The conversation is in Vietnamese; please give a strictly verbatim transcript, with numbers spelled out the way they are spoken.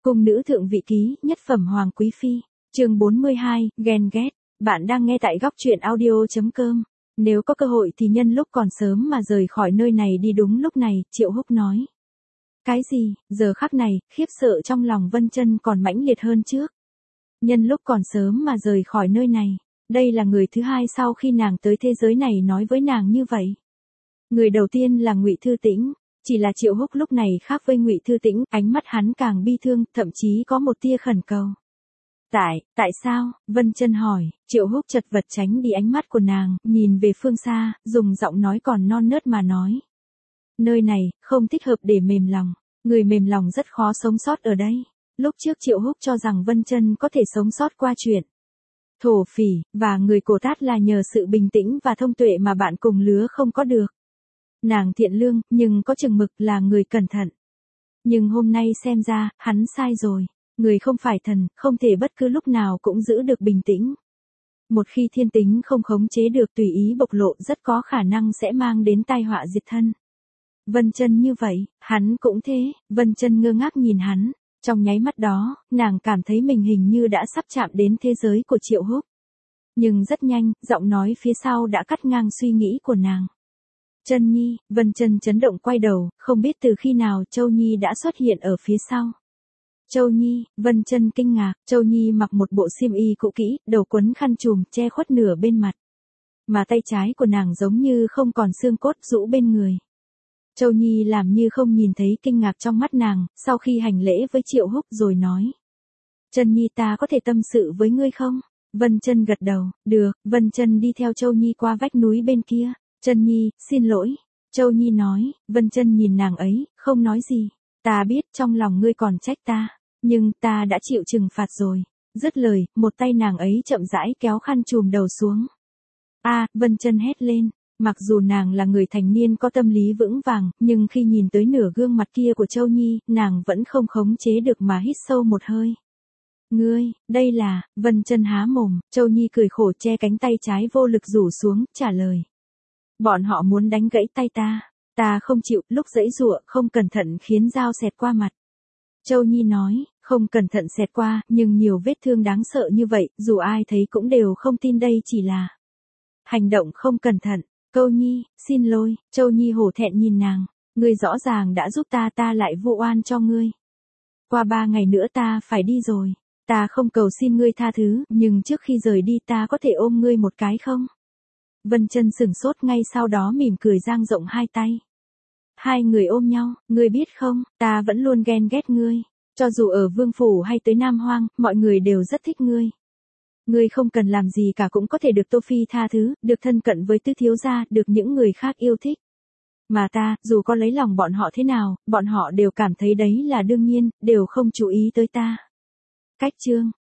Cung nữ thượng vị ký, nhất phẩm hoàng quý phi. Chương bốn mươi hai, ghen ghét. Bạn đang nghe tại góc truyện audio chấm com. Nếu có cơ hội thì nhân lúc còn sớm mà rời khỏi nơi này đi. Đúng lúc này, Triệu Húc nói. Cái gì? Giờ khắc này, khiếp sợ trong lòng Vân Chân còn mãnh liệt hơn trước. Nhân lúc còn sớm mà rời khỏi nơi này. Đây là người thứ hai sau khi nàng tới thế giới này nói với nàng như vậy. Người đầu tiên là Ngụy Thư Tĩnh. Chỉ là Triệu Húc lúc này khác với Ngụy Thư Tĩnh, ánh mắt hắn càng bi thương, thậm chí có một tia khẩn cầu. Tại, tại sao? Vân Chân hỏi. Triệu Húc chật vật tránh đi ánh mắt của nàng, nhìn về phương xa, dùng giọng nói còn non nớt mà nói. Nơi này, không thích hợp để mềm lòng, người mềm lòng rất khó sống sót ở đây. Lúc trước Triệu Húc cho rằng Vân Chân có thể sống sót qua chuyện thổ phỉ, và người Cổ Tát là nhờ sự bình tĩnh và thông tuệ mà bạn cùng lứa không có được. Nàng thiện lương, nhưng có chừng mực, là người cẩn thận. Nhưng hôm nay xem ra, hắn sai rồi. Người không phải thần, không thể bất cứ lúc nào cũng giữ được bình tĩnh. Một khi thiên tính không khống chế được tùy ý bộc lộ rất có khả năng sẽ mang đến tai họa diệt thân. Vân Chân như vậy, hắn cũng thế. Vân Chân ngơ ngác nhìn hắn. Trong nháy mắt đó, nàng cảm thấy mình hình như đã sắp chạm đến thế giới của Triệu Húc. Nhưng rất nhanh, giọng nói phía sau đã cắt ngang suy nghĩ của nàng. Chân Nhi. Vân Chân chấn động quay đầu, không biết từ khi nào Châu Nhi đã xuất hiện ở phía sau. Châu Nhi. Vân Chân kinh ngạc. Châu Nhi mặc một bộ xiêm y cũ kỹ, đầu quấn khăn trùm che khuất nửa bên mặt. Mà tay trái của nàng giống như không còn xương cốt rũ bên người. Châu Nhi làm như không nhìn thấy kinh ngạc trong mắt nàng, sau khi hành lễ với Triệu Húc rồi nói. Chân Nhi, ta có thể tâm sự với ngươi không? Vân Chân gật đầu. Được. Vân Chân đi theo Châu Nhi qua vách núi bên kia. Chân Nhi, xin lỗi. Châu Nhi nói. Vân Chân nhìn nàng ấy, không nói gì. Ta biết trong lòng ngươi còn trách ta, nhưng ta đã chịu trừng phạt rồi. Dứt lời, một tay nàng ấy chậm rãi kéo khăn trùm đầu xuống. A, Vân Chân hét lên. Mặc dù nàng là người thành niên có tâm lý vững vàng, nhưng khi nhìn tới nửa gương mặt kia của Châu Nhi, nàng vẫn không khống chế được mà hít sâu một hơi. Ngươi, đây là. Vân Chân há mồm. Châu Nhi cười khổ che cánh tay trái vô lực rủ xuống, trả lời. Bọn họ muốn đánh gãy tay ta. Ta không chịu, lúc giãy giụa, không cẩn thận khiến dao xẹt qua mặt. Châu Nhi nói, không cẩn thận xẹt qua, nhưng nhiều vết thương đáng sợ như vậy, dù ai thấy cũng đều không tin đây chỉ là hành động không cẩn thận. Câu Nhi, xin lỗi. Châu Nhi hổ thẹn nhìn nàng. Ngươi rõ ràng đã giúp ta, ta lại vu oan cho ngươi. Qua ba ngày nữa ta phải đi rồi. Ta không cầu xin ngươi tha thứ, nhưng trước khi rời đi ta có thể ôm ngươi một cái không? Vân Chân sửng sốt, ngay sau đó mỉm cười dang rộng hai tay. Hai người ôm nhau. Ngươi biết không, ta vẫn luôn ghen ghét ngươi. Cho dù ở Vương Phủ hay tới Nam Hoang, mọi người đều rất thích ngươi. Ngươi không cần làm gì cả cũng có thể được Tô Phi tha thứ, được thân cận với Tứ thiếu gia, được những người khác yêu thích. Mà ta, dù có lấy lòng bọn họ thế nào, bọn họ đều cảm thấy đấy là đương nhiên, đều không chú ý tới ta. Cách chương.